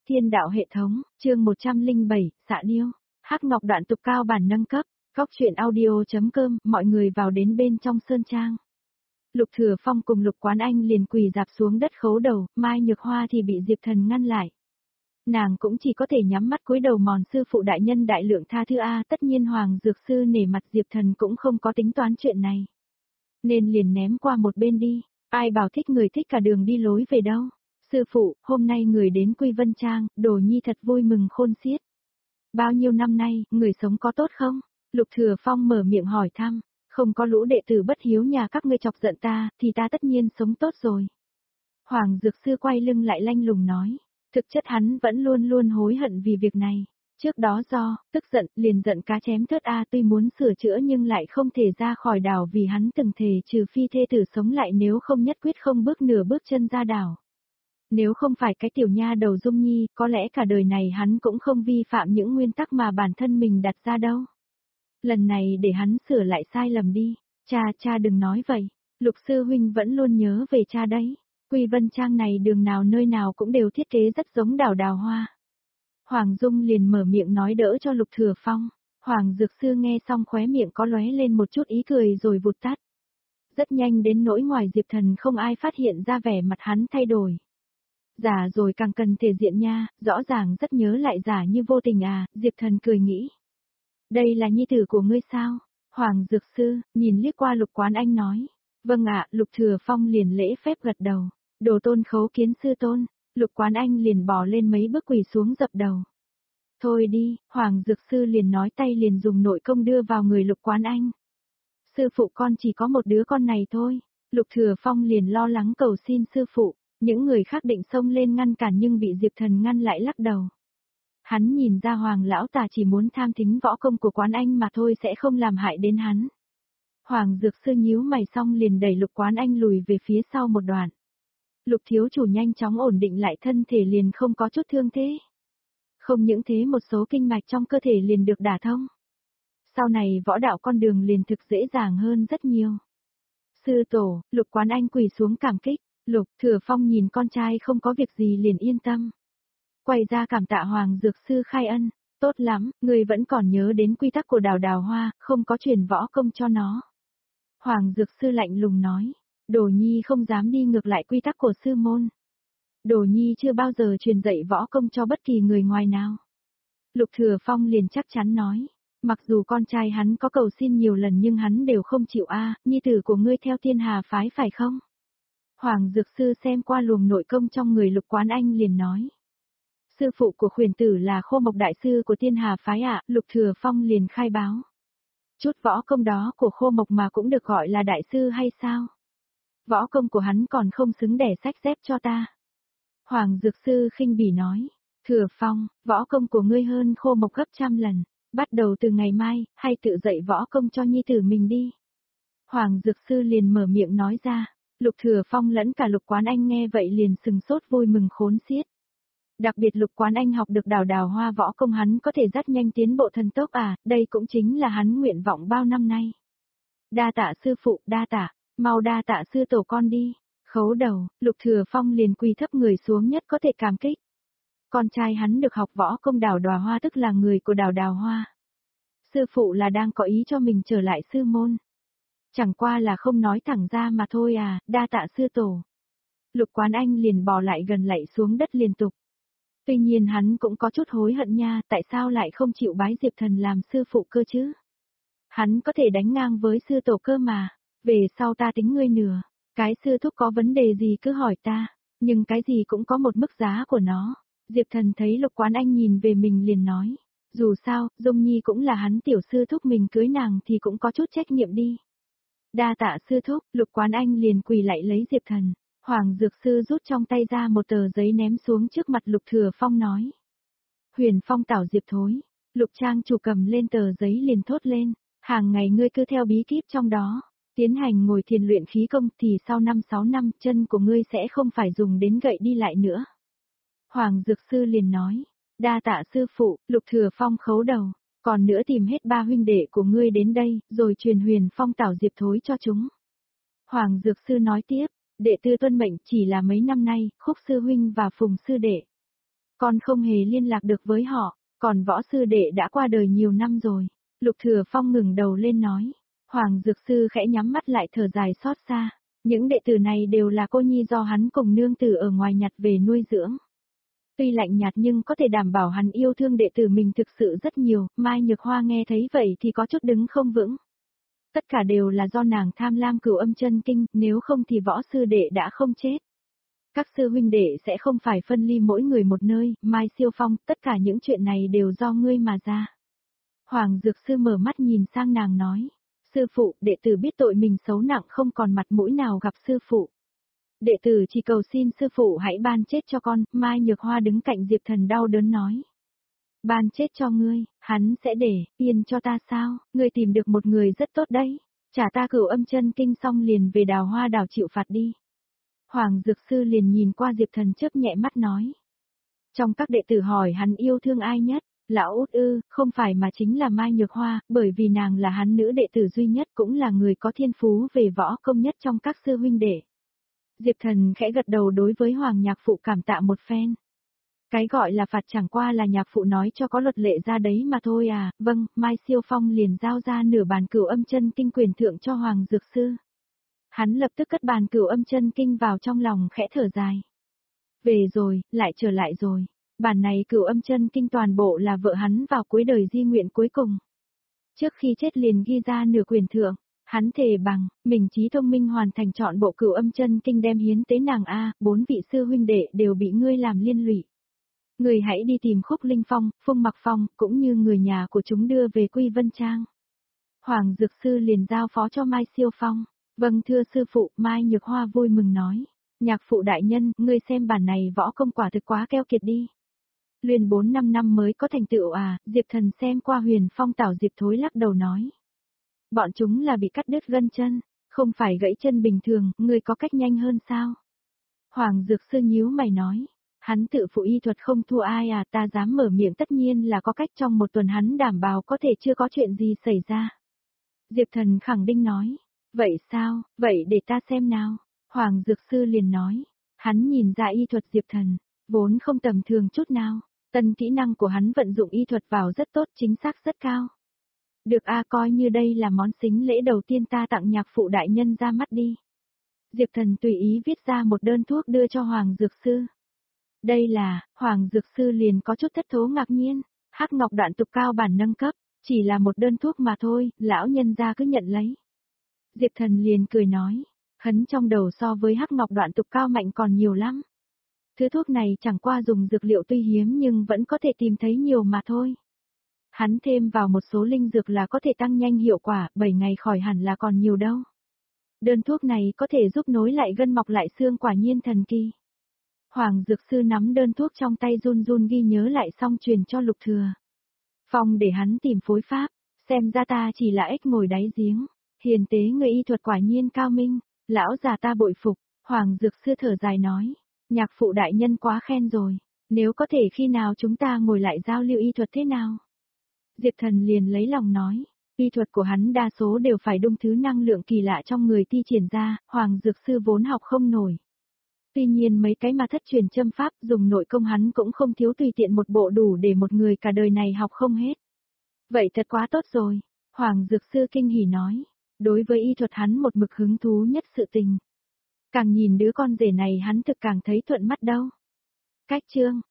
Thiên đạo hệ thống, chương 107, xạ điêu. Hắc Ngọc đoạn tục cao bản nâng cấp, góc truyện audio.com, mọi người vào đến bên trong sơn trang. Lục Thừa Phong cùng Lục Quán Anh liền quỳ dạp xuống đất khấu đầu, Mai Nhược Hoa thì bị Diệp Thần ngăn lại. Nàng cũng chỉ có thể nhắm mắt cúi đầu mòn sư phụ đại nhân đại lượng tha thứ a, tất nhiên Hoàng Dược Sư nể mặt Diệp Thần cũng không có tính toán chuyện này. Nên liền ném qua một bên đi, ai bảo thích người thích cả đường đi lối về đâu. Sư phụ, hôm nay người đến Quy Vân Trang, Đồ Nhi thật vui mừng khôn xiết. Bao nhiêu năm nay, người sống có tốt không? Lục Thừa Phong mở miệng hỏi thăm, không có lũ đệ tử bất hiếu nhà các ngươi chọc giận ta, thì ta tất nhiên sống tốt rồi. Hoàng Dược Sư quay lưng lại lanh lùng nói, thực chất hắn vẫn luôn luôn hối hận vì việc này. Trước đó do, tức giận, liền giận cá chém thớt a, tuy muốn sửa chữa nhưng lại không thể ra khỏi đảo vì hắn từng thề trừ phi thê tử sống lại nếu không nhất quyết không bước nửa bước chân ra đảo. Nếu không phải cái tiểu nha đầu Dung Nhi, có lẽ cả đời này hắn cũng không vi phạm những nguyên tắc mà bản thân mình đặt ra đâu. Lần này để hắn sửa lại sai lầm đi. Cha đừng nói vậy. Lục sư huynh vẫn luôn nhớ về cha đấy. Quy Vân Trang này đường nào nơi nào cũng đều thiết kế rất giống đảo đào hoa. Hoàng Dung liền mở miệng nói đỡ cho Lục Thừa Phong. Hoàng Dược Sư nghe xong khóe miệng có lóe lên một chút ý cười rồi vụt tắt. Rất nhanh đến nỗi ngoài Diệp Thần không ai phát hiện ra vẻ mặt hắn thay đổi. Giả rồi càng cần thể diện nha, rõ ràng rất nhớ lại giả như vô tình à, Diệp Thần cười nghĩ. Đây là nhi tử của ngươi sao? Hoàng Dược Sư, nhìn liếc qua Lục Quán Anh nói. Vâng ạ, Lục Thừa Phong liền lễ phép gật đầu. Đồ tôn khấu kiến sư tôn, Lục Quán Anh liền bò lên mấy bước quỳ xuống dập đầu. Thôi đi, Hoàng Dược Sư liền nói tay liền dùng nội công đưa vào người Lục Quán Anh. Sư phụ con chỉ có một đứa con này thôi. Lục Thừa Phong liền lo lắng cầu xin sư phụ. Những người khác định xông lên ngăn cản nhưng bị Diệp Thần ngăn lại lắc đầu. Hắn nhìn ra Hoàng lão tà chỉ muốn tham thính võ công của Quán Anh mà thôi sẽ không làm hại đến hắn. Hoàng Dược Sư nhíu mày xong liền đẩy Lục Quán Anh lùi về phía sau một đoạn. Lục thiếu chủ nhanh chóng ổn định lại thân thể liền không có chút thương thế. Không những thế một số kinh mạch trong cơ thể liền được đả thông. Sau này võ đạo con đường liền thực dễ dàng hơn rất nhiều. Sư tổ, Lục Quán Anh quỳ xuống cảm kích. Lục Thừa Phong nhìn con trai không có việc gì liền yên tâm. Quay ra cảm tạ Hoàng Dược Sư khai ân, tốt lắm, người vẫn còn nhớ đến quy tắc của đào đào hoa, không có truyền võ công cho nó. Hoàng Dược Sư lạnh lùng nói, Đồ Nhi không dám đi ngược lại quy tắc của sư môn. Đồ Nhi chưa bao giờ truyền dạy võ công cho bất kỳ người ngoài nào. Lục Thừa Phong liền chắc chắn nói, mặc dù con trai hắn có cầu xin nhiều lần nhưng hắn đều không chịu nhi tử của ngươi theo Thiên Hà phái phải không? Hoàng Dược Sư xem qua luồng nội công trong người Lục Quán Anh liền nói. Sư phụ của khuyển tử là Khô Mộc Đại Sư của Thiên Hà phái ạ, Lục Thừa Phong liền khai báo. Chút võ công đó của Khô Mộc mà cũng được gọi là Đại Sư hay sao? Võ công của hắn còn không xứng đẻ sách dép cho ta. Hoàng Dược Sư khinh bỉ nói, Thừa Phong, võ công của ngươi hơn Khô Mộc gấp trăm lần, bắt đầu từ ngày mai, hay tự dạy võ công cho nhi tử mình đi. Hoàng Dược Sư liền mở miệng nói ra. Lục Thừa Phong lẫn cả Lục Quán Anh nghe vậy liền sừng sốt vui mừng khốn xiết. Đặc biệt Lục Quán Anh học được đào đào hoa võ công hắn có thể rất nhanh tiến bộ thần tốc đây cũng chính là hắn nguyện vọng bao năm nay. Đa tạ sư phụ, đa tạ, mau đa tạ sư tổ con đi. Khấu đầu, Lục Thừa Phong liền quỳ thấp người xuống nhất có thể cảm kích. Con trai hắn được học võ công đào đào hoa tức là người của đào đào hoa. Sư phụ là đang có ý cho mình trở lại sư môn. Chẳng qua là không nói thẳng ra mà thôi đa tạ sư tổ. Lục Quán Anh liền bò lại gần lạy xuống đất liên tục. Tuy nhiên hắn cũng có chút hối hận nha, tại sao lại không chịu bái Diệp Thần làm sư phụ cơ chứ? Hắn có thể đánh ngang với sư tổ cơ mà, về sau ta tính ngươi nửa, cái sư thúc có vấn đề gì cứ hỏi ta, nhưng cái gì cũng có một mức giá của nó. Diệp Thần thấy Lục Quán Anh nhìn về mình liền nói, dù sao, Dung Nhi cũng là hắn tiểu sư thúc mình cưới nàng thì cũng có chút trách nhiệm đi. Đa tạ sư thúc, Lục Quán Anh liền quỳ lại lấy Diệp Thần. Hoàng Dược Sư rút trong tay ra một tờ giấy ném xuống trước mặt Lục Thừa Phong nói. Huyền Phong Tảo Diệp thối. Lục Trang chủ cầm lên tờ giấy liền thốt lên. Hàng ngày ngươi cứ theo bí kíp trong đó. Tiến hành ngồi thiền luyện khí công thì sau 5-6 năm chân của ngươi sẽ không phải dùng đến gậy đi lại nữa. Hoàng Dược Sư liền nói. Đa tạ sư phụ, Lục Thừa Phong khấu đầu. Còn nữa tìm hết 3 huynh đệ của ngươi đến đây, rồi truyền Huyền Phong Tảo Diệp thối cho chúng. Hoàng Dược Sư nói tiếp, đệ tử tuân mệnh chỉ là mấy năm nay, Khúc sư huynh và Phùng sư đệ. Con không hề liên lạc được với họ, còn võ sư đệ đã qua đời nhiều năm rồi. Lục Thừa Phong ngừng đầu lên nói. Hoàng Dược Sư khẽ nhắm mắt lại thở dài xót xa. Những đệ tử này đều là cô nhi do hắn cùng nương tử ở ngoài nhặt về nuôi dưỡng. Tuy lạnh nhạt nhưng có thể đảm bảo hắn yêu thương đệ tử mình thực sự rất nhiều, Mai Nhược Hoa nghe thấy vậy thì có chút đứng không vững. Tất cả đều là do nàng tham lam Cửu Âm Chân Kinh, nếu không thì võ sư đệ đã không chết. Các sư huynh đệ sẽ không phải phân ly mỗi người một nơi, Mai Siêu Phong, tất cả những chuyện này đều do ngươi mà ra. Hoàng Dược Sư mở mắt nhìn sang nàng nói, sư phụ, đệ tử biết tội mình xấu nặng không còn mặt mũi nào gặp sư phụ. Đệ tử chỉ cầu xin sư phụ hãy ban chết cho con, Mai Nhược Hoa đứng cạnh Diệp Thần đau đớn nói. Ban chết cho ngươi, hắn sẽ để, yên cho ta sao, ngươi tìm được một người rất tốt đấy, trả ta Cửu Âm Chân Kinh xong liền về Đào Hoa đảo chịu phạt đi. Hoàng Dược Sư liền nhìn qua Diệp Thần chớp nhẹ mắt nói. Trong các đệ tử hỏi hắn yêu thương ai nhất, lão Út ư, không phải mà chính là Mai Nhược Hoa, bởi vì nàng là hắn nữ đệ tử duy nhất cũng là người có thiên phú về võ công nhất trong các sư huynh đệ. Diệp Thần khẽ gật đầu đối với Hoàng Nhạc Phụ cảm tạ một phen. Cái gọi là phạt chẳng qua là nhạc phụ nói cho có luật lệ ra đấy mà thôi à, vâng, Mai Siêu Phong liền giao ra nửa bản Cửu Âm Chân Kinh quyền thượng cho Hoàng Dược Sư. Hắn lập tức cất bản Cửu Âm Chân Kinh vào trong lòng khẽ thở dài. Về rồi, lại trở lại rồi. Bản này Cửu Âm Chân Kinh toàn bộ là vợ hắn vào cuối đời di nguyện cuối cùng. Trước khi chết liền ghi ra nửa quyền thượng, hắn thề bằng, mình trí thông minh hoàn thành chọn bộ Cửu Âm Chân Kinh đem hiến tế nàng a, 4 vị sư huynh đệ đều bị ngươi làm liên lụy. Người hãy đi tìm Khúc Linh Phong, Phung Mặc Phong, cũng như người nhà của chúng đưa về Quy Vân Trang. Hoàng Dược Sư liền giao phó cho Mai Siêu Phong. Vâng thưa sư phụ, Mai Nhược Hoa vui mừng nói. Nhạc phụ đại nhân, ngươi xem bản này võ công quả thực quá keo kiệt đi. Luyện 4-5 năm mới có thành tựu à, Diệp Thần xem qua Huyền Phong Tảo Diệp Thối lắc đầu nói. Bọn chúng là bị cắt đứt gân chân, không phải gãy chân bình thường, ngươi có cách nhanh hơn sao? Hoàng Dược Sư nhíu mày nói. Hắn tự phụ y thuật không thua ai à, ta dám mở miệng tất nhiên là có cách, trong một tuần hắn đảm bảo có thể chưa có chuyện gì xảy ra. Diệp Thần khẳng định nói. Vậy sao, vậy để ta xem nào. Hoàng Dược Sư liền nói. Hắn nhìn ra y thuật Diệp Thần, vốn không tầm thường chút nào. Tân kỹ năng của hắn vận dụng y thuật vào rất tốt, chính xác rất cao. Được a, coi như đây là món sính lễ đầu tiên ta tặng nhạc phụ đại nhân ra mắt đi. Diệp Thần tùy ý viết ra một đơn thuốc đưa cho Hoàng Dược Sư. Đây là, Hoàng Dược Sư liền có chút thất thố ngạc nhiên, Hắc Ngọc Đoạn Tục Cao bản nâng cấp, chỉ là một đơn thuốc mà thôi, lão nhân gia cứ nhận lấy. Diệp Thần liền cười nói, khấn trong đầu so với Hắc Ngọc Đoạn Tục Cao mạnh còn nhiều lắm. Thứ thuốc này chẳng qua dùng dược liệu tuy hiếm nhưng vẫn có thể tìm thấy nhiều mà thôi. Hắn thêm vào một số linh dược là có thể tăng nhanh hiệu quả, 7 ngày khỏi hẳn là còn nhiều đâu. Đơn thuốc này có thể giúp nối lại gân mọc lại xương, quả nhiên thần kỳ. Hoàng Dược Sư nắm đơn thuốc trong tay run run ghi nhớ lại xong truyền cho Lục Thừa Phong để hắn tìm phối pháp, xem ra ta chỉ là ếch ngồi đáy giếng, hiền tế người y thuật quả nhiên cao minh, lão già ta bội phục. Hoàng Dược Sư thở dài nói, nhạc phụ đại nhân quá khen rồi, nếu có thể khi nào chúng ta ngồi lại giao lưu y thuật thế nào? Diệp Thần liền lấy lòng nói, y thuật của hắn đa số đều phải đung thứ năng lượng kỳ lạ trong người thi triển ra, Hoàng Dược Sư vốn học không nổi. Tuy nhiên mấy cái mà thất truyền châm pháp dùng nội công hắn cũng không thiếu, tùy tiện một bộ đủ để một người cả đời này học không hết. Vậy thật quá tốt rồi, Hoàng Dược Sư kinh hỉ nói, đối với y thuật hắn một mực hứng thú nhất sự tình. Càng nhìn đứa con rể này hắn thực càng thấy thuận mắt đâu. Cách chương